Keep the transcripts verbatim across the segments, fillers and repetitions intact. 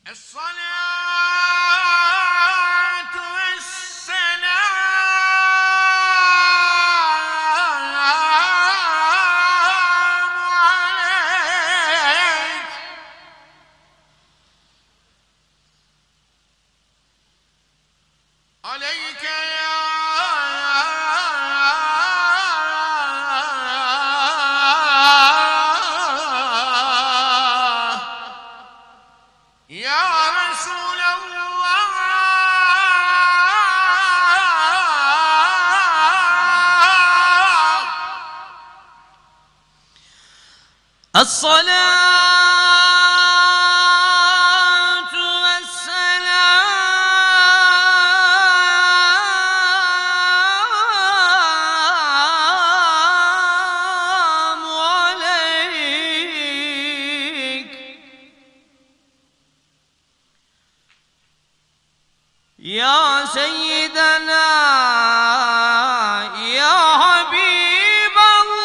الصلاة والسلام عليك يا سيدنا يا حبيب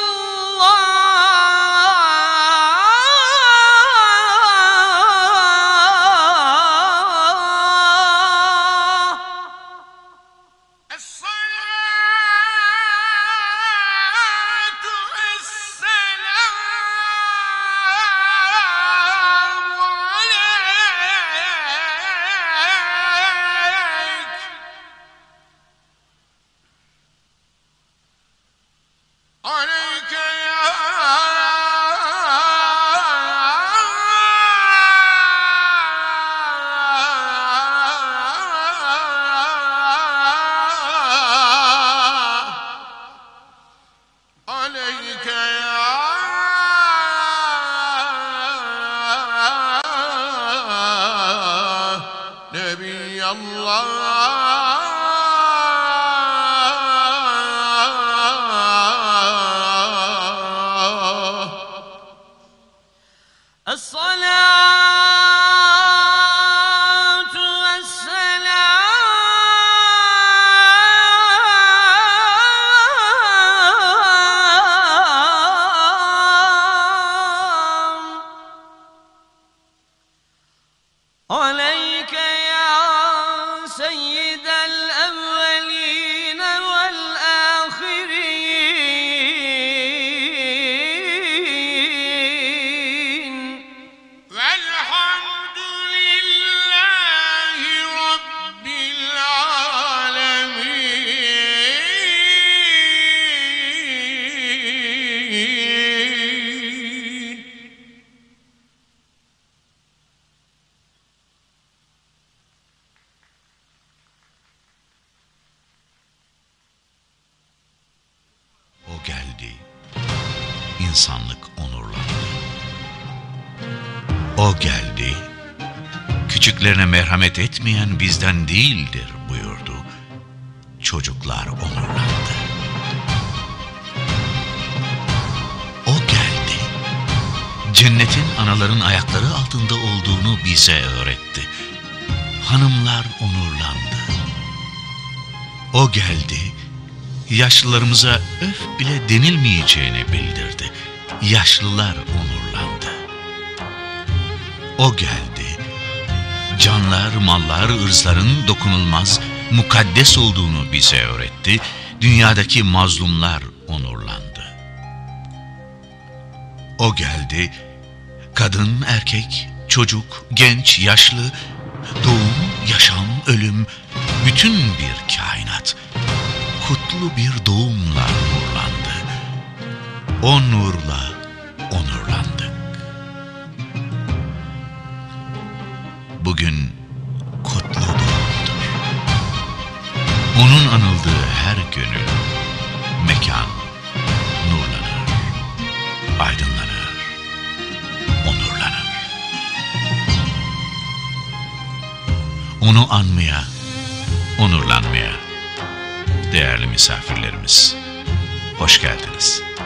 عليك يا سيد الأولين والآخرين والحمد لله رب العالمين. O geldi, insanlık onurlandı. O geldi, küçüklerine merhamet etmeyen bizden değildir buyurdu. Çocuklar onurlandı. O geldi, cennetin anaların ayakları altında olduğunu bize öğretti. Hanımlar onurlandı. O geldi, yaşlılarımıza öf bile denilmeyeceğini bildirdi. Yaşlılar onurlandı. O geldi, canlar, mallar, ırzların dokunulmaz, mukaddes olduğunu bize öğretti. Dünyadaki mazlumlar onurlandı. O geldi, kadın, erkek, çocuk, genç, yaşlı, doğum, yaşam, ölüm, bütün bir kainat kutlu bir doğumla nurlandı. O nurla onurlandık. Bugün kutlu doğumdur. Onun anıldığı her gönül, mekan nurlanır, aydınlanır, onurlanır. Onu anmaya, onurlanmaya, değerli misafirlerimiz, hoş geldiniz.